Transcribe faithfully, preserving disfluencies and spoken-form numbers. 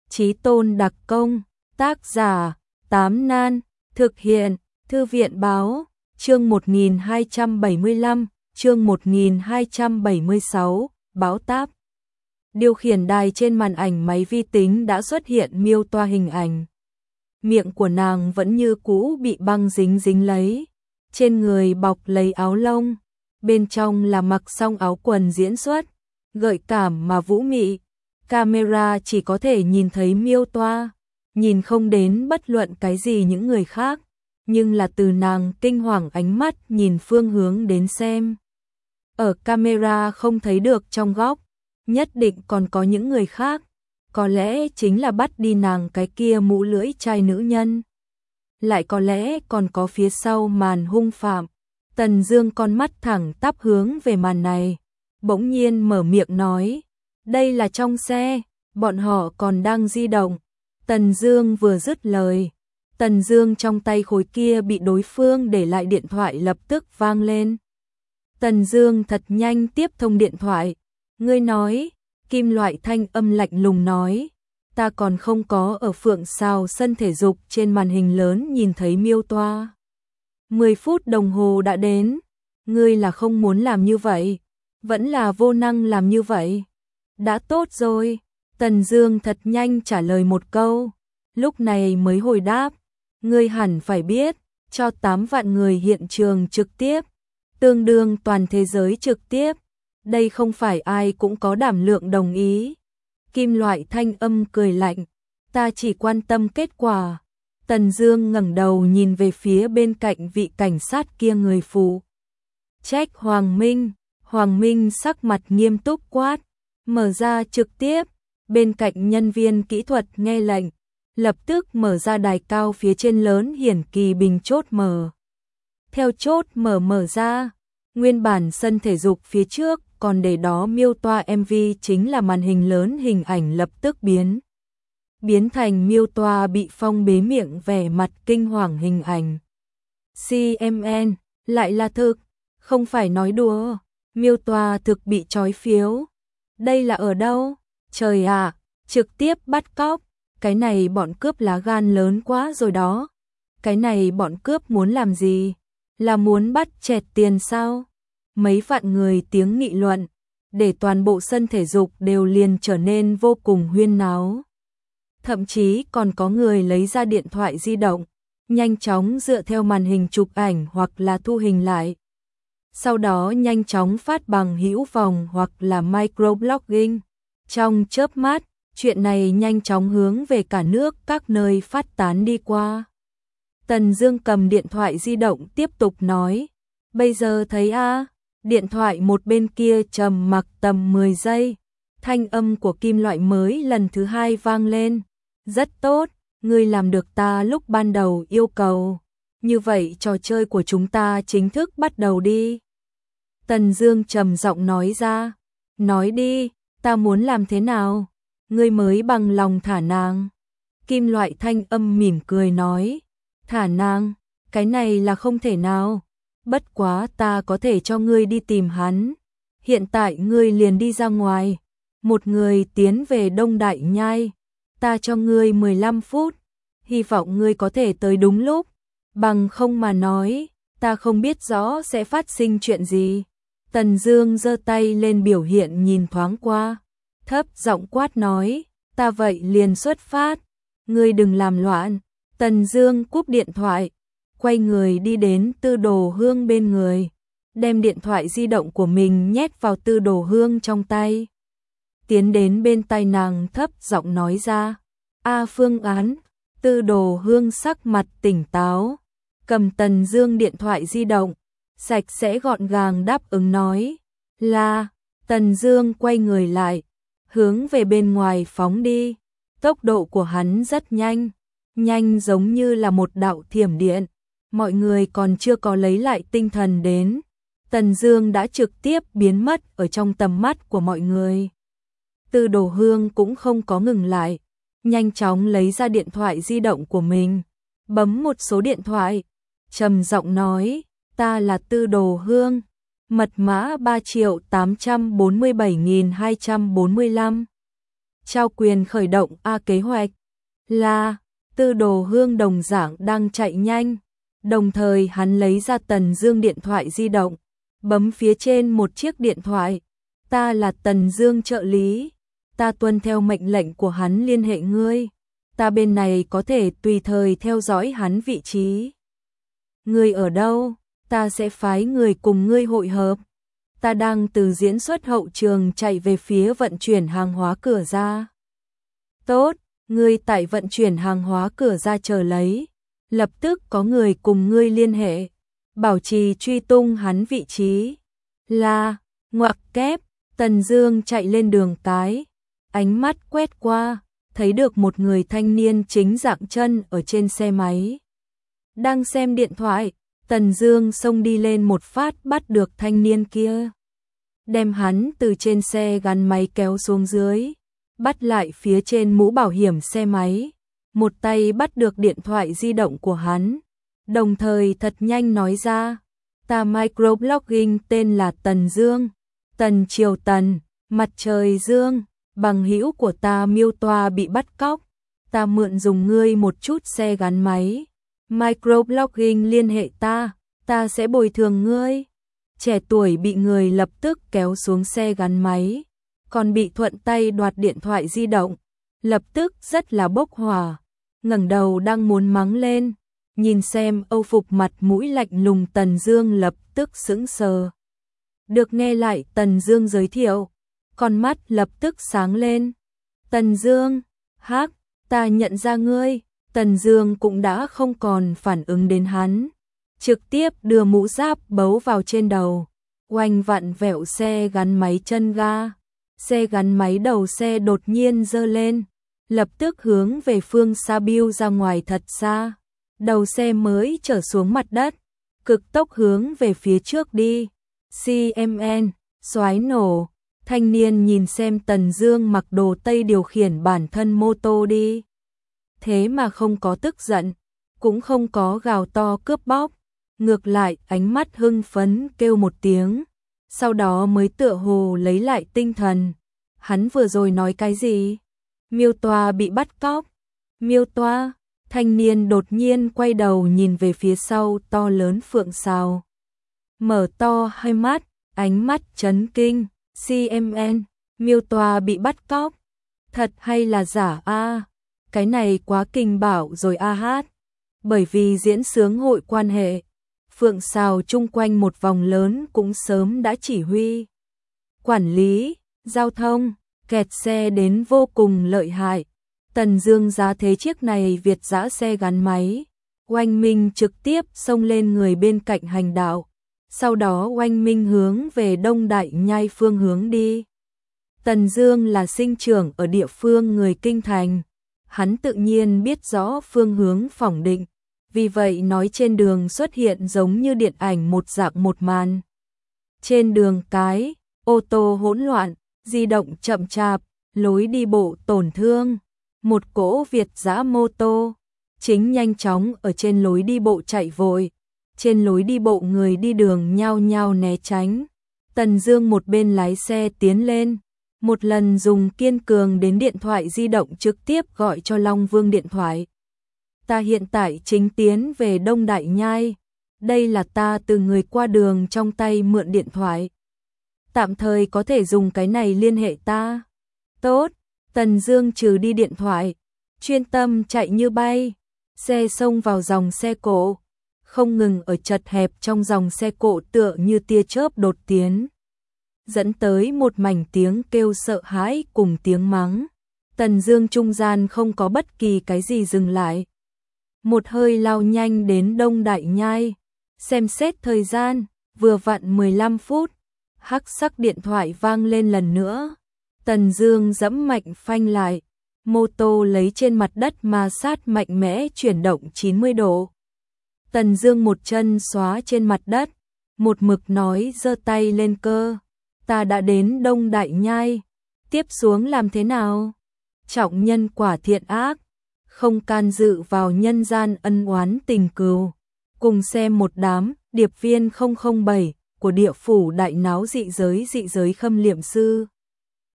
Chí tôn đặc công, tác giả, Tám Nan, thực hiện, Thư viện báo, chương một nghìn hai trăm bảy mươi lăm, chương một nghìn hai trăm bảy mươi sáu, báo táp. Điều khiển đài trên màn ảnh máy vi tính đã xuất hiện miêu tả hình ảnh. Miệng của nàng vẫn như cũ bị băng dính dính lấy, trên người bọc lấy áo lông, bên trong là mặc xong áo quần diễn xuất, gợi cảm mà vũ mị. Camera chỉ có thể nhìn thấy miêu toa, nhìn không đến bất luận cái gì những người khác, nhưng là từ nàng kinh hoàng ánh mắt nhìn phương hướng đến xem. Ở camera không thấy được trong góc, nhất định còn có những người khác, có lẽ chính là bắt đi nàng cái kia mũ lưỡi chai nữ nhân. Lại có lẽ còn có phía sau màn hung phạm. Tần Dương con mắt thẳng tắp hướng về màn này, bỗng nhiên mở miệng nói, đây là trong xe, bọn họ còn đang di động. Tần Dương vừa dứt lời, Tần Dương trong tay khối kia bị đối phương để lại điện thoại lập tức vang lên. Tần Dương thật nhanh tiếp thông điện thoại, ngươi nói, kim loại thanh âm lạnh lùng nói, ta còn không có ở Phượng Sào sân thể dục trên màn hình lớn nhìn thấy miêu toa. Mười phút đồng hồ đã đến, ngươi là không muốn làm như vậy, vẫn là vô năng làm như vậy. Đã tốt rồi, Tần Dương thật nhanh trả lời một câu, lúc này mới hồi đáp, ngươi hẳn phải biết, cho tám vạn người hiện trường trực tiếp, tương đương toàn thế giới trực tiếp, đây không phải ai cũng có đảm lượng đồng ý. Kim loại thanh âm cười lạnh, ta chỉ quan tâm kết quả. Tần Dương ngẩng đầu nhìn về phía bên cạnh vị cảnh sát kia người phụ trách Hoàng Minh, Hoàng Minh sắc mặt nghiêm túc quát, mở ra trực tiếp. Bên cạnh nhân viên kỹ thuật nghe lệnh, lập tức mở ra đài cao phía trên lớn hiển kỳ bình chốt mở. Theo chốt mở mở ra, nguyên bản sân thể dục phía trước còn để đó miêu tả em vê chính là màn hình lớn hình ảnh lập tức biến. Biến thành miêu tả bị phong bế miệng vẻ mặt kinh hoàng hình ảnh. xê em en, lại là thực, không phải nói đùa, miêu tả thực bị trói phiếu. Đây là ở đâu? Trời ạ, trực tiếp bắt cóc, cái này bọn cướp lá gan lớn quá rồi đó. Cái này bọn cướp muốn làm gì? Là muốn bắt chẹt tiền sao? Mấy vạn người tiếng nghị luận, để toàn bộ sân thể dục đều liền trở nên vô cùng huyên náo. Thậm chí còn có người lấy ra điện thoại di động, nhanh chóng dựa theo màn hình chụp ảnh hoặc là thu hình lại. Sau đó nhanh chóng phát bằng hữu vòng hoặc là microblogging. Trong chớp mắt, chuyện này nhanh chóng hướng về cả nước các nơi phát tán đi qua. Tần Dương cầm điện thoại di động tiếp tục nói, bây giờ thấy a, à, điện thoại một bên kia trầm mặc tầm mười giây, thanh âm của kim loại mới lần thứ hai vang lên, rất tốt, ngươi làm được ta lúc ban đầu yêu cầu, như vậy trò chơi của chúng ta chính thức bắt đầu đi. Tần Dương trầm giọng nói ra, nói đi, ta muốn làm thế nào, ngươi mới bằng lòng thả nàng. Kim loại thanh âm mỉm cười nói, thả nàng, cái này là không thể nào, bất quá ta có thể cho ngươi đi tìm hắn. Hiện tại ngươi liền đi ra ngoài, một người tiến về Đông Đại Nhai, ta cho ngươi mười lăm phút, hy vọng ngươi có thể tới đúng lúc, bằng không mà nói, ta không biết rõ sẽ phát sinh chuyện gì. Tần Dương giơ tay lên biểu hiện nhìn thoáng qua, thấp giọng quát nói, ta vậy liền xuất phát, ngươi đừng làm loạn. Tần Dương cúp điện thoại, quay người đi đến Tư Đồ Hương bên người, đem điện thoại di động của mình nhét vào Tư Đồ Hương trong tay. Tiến đến bên tai nàng thấp giọng nói ra, a phương án. Tư Đồ Hương sắc mặt tỉnh táo, cầm Tần Dương điện thoại di động, sạch sẽ gọn gàng đáp ứng nói, là. Tần Dương quay người lại, hướng về bên ngoài phóng đi, tốc độ của hắn rất nhanh, nhanh giống như là một đạo thiểm điện, mọi người còn chưa có lấy lại tinh thần đến, Tần Dương đã trực tiếp biến mất ở trong tầm mắt của mọi người. Tư Đồ Hương cũng không có ngừng lại, nhanh chóng lấy ra điện thoại di động của mình, bấm một số điện thoại, trầm giọng nói, ta là Tư Đồ Hương, mật mã ba triệu tám trăm bốn mươi bảy nghìn hai trăm bốn mươi lăm. trao quyền khởi động A kế hoạch. Là, Tư Đồ Hương đồng dạng đang chạy nhanh, đồng thời hắn lấy ra Tần Dương điện thoại di động, bấm phía trên một chiếc điện thoại. Ta là Tần Dương trợ lý, ta tuân theo mệnh lệnh của hắn liên hệ ngươi, ta bên này có thể tùy thời theo dõi hắn vị trí. Ngươi ở đâu, ta sẽ phái người cùng ngươi hội hợp. Ta đang từ diễn xuất hậu trường chạy về phía vận chuyển hàng hóa cửa ra. Tốt, ngươi tại vận chuyển hàng hóa cửa ra chờ lấy, lập tức có người cùng ngươi liên hệ, bảo trì truy tung hắn vị trí. Là, ngoặc kép, Tần Dương chạy lên đường cái, ánh mắt quét qua, thấy được một người thanh niên chính dạng chân ở trên xe máy. Đang xem điện thoại, Tần Dương xông đi lên một phát bắt được thanh niên kia. Đem hắn từ trên xe gắn máy kéo xuống dưới, bắt lại phía trên mũ bảo hiểm xe máy, một tay bắt được điện thoại di động của hắn, đồng thời thật nhanh nói ra, ta microblogging tên là Tần Dương, Tần Triều Tần, mặt trời dương, bằng hữu của ta Miêu Toa bị bắt cóc, ta mượn dùng ngươi một chút xe gắn máy, microblogging liên hệ ta, ta sẽ bồi thường ngươi. Trẻ tuổi bị người lập tức kéo xuống xe gắn máy, còn bị thuận tay đoạt điện thoại di động, lập tức rất là bốc hỏa, ngẩng đầu đang muốn mắng lên, nhìn xem Âu phục mặt mũi lạnh lùng Tần Dương lập tức sững sờ. Được nghe lại Tần Dương giới thiệu, con mắt lập tức sáng lên. Tần Dương, hắc, ta nhận ra ngươi. Tần Dương cũng đã không còn phản ứng đến hắn, trực tiếp đưa mũ giáp bấu vào trên đầu, oanh vặn vẹo xe gắn máy chân ga. Xe gắn máy đầu xe đột nhiên giơ lên, lập tức hướng về phương xa biêu ra ngoài thật xa. Đầu xe mới trở xuống mặt đất, cực tốc hướng về phía trước đi. xê em en, xoái nổ. Thanh niên nhìn xem Tần Dương mặc đồ Tây điều khiển bản thân mô tô đi. Thế mà không có tức giận, cũng không có gào to cướp bóc, ngược lại ánh mắt hưng phấn kêu một tiếng, sau đó mới tựa hồ lấy lại tinh thần. Hắn vừa rồi nói cái gì? Miêu Toa bị bắt cóc. Miêu Toa, thanh niên đột nhiên quay đầu nhìn về phía sau to lớn Phượng Sào. Mở to hai mắt, ánh mắt chấn kinh, xê em en, Miêu Toa bị bắt cóc. Thật hay là giả a? À? Cái này quá kinh bảo rồi a hát. Bởi vì diễn xướng hội quan hệ, Phượng Sào chung quanh một vòng lớn cũng sớm đã chỉ huy, quản lý, giao thông, kẹt xe đến vô cùng lợi hại. Tần Dương giá thế chiếc này Việt dã xe gắn máy, oanh minh trực tiếp xông lên người bên cạnh hành đạo, sau đó oanh minh hướng về Đông Đại Nhai phương hướng đi. Tần Dương là sinh trưởng ở địa phương người kinh thành, hắn tự nhiên biết rõ phương hướng phỏng định, vì vậy nói trên đường xuất hiện giống như điện ảnh một dạng một màn. Trên đường cái, ô tô hỗn loạn, di động chậm chạp, lối đi bộ tổn thương, một cỗ Việt dã mô tô chính nhanh chóng ở trên lối đi bộ chạy vội, trên lối đi bộ người đi đường nhao nhao né tránh. Tần Dương một bên lái xe tiến lên, một lần dùng kiên cường đến điện thoại di động trực tiếp gọi cho Long Vương điện thoại. Ta hiện tại chính tiến về Đông Đại Nhai, đây là ta từ người qua đường trong tay mượn điện thoại. Tạm thời có thể dùng cái này liên hệ ta. Tốt, Tần Dương trừ đi điện thoại, chuyên tâm chạy như bay, xe xông vào dòng xe cộ, không ngừng ở chật hẹp trong dòng xe cộ tựa như tia chớp đột tiến, dẫn tới một mảnh tiếng kêu sợ hãi cùng tiếng mắng. Tần Dương trung gian không có bất kỳ cái gì dừng lại, một hơi lao nhanh đến Đông Đại Nhai, xem xét thời gian, vừa vặn mười lăm phút, hắc sắc điện thoại vang lên lần nữa. Tần Dương giẫm mạnh phanh lại, mô tô lấy trên mặt đất ma sát mạnh mẽ chuyển động chín mươi độ. Tần Dương một chân xóa trên mặt đất, một mực nói giơ tay lên cơ, ta đã đến Đông Đại Nhai, tiếp xuống làm thế nào? Trọng nhân quả thiện ác, không can dự vào nhân gian ân oán tình cừu, cùng xem một đám điệp viên không không bảy của địa phủ đại náo dị giới dị giới Khâm Liệm Sư.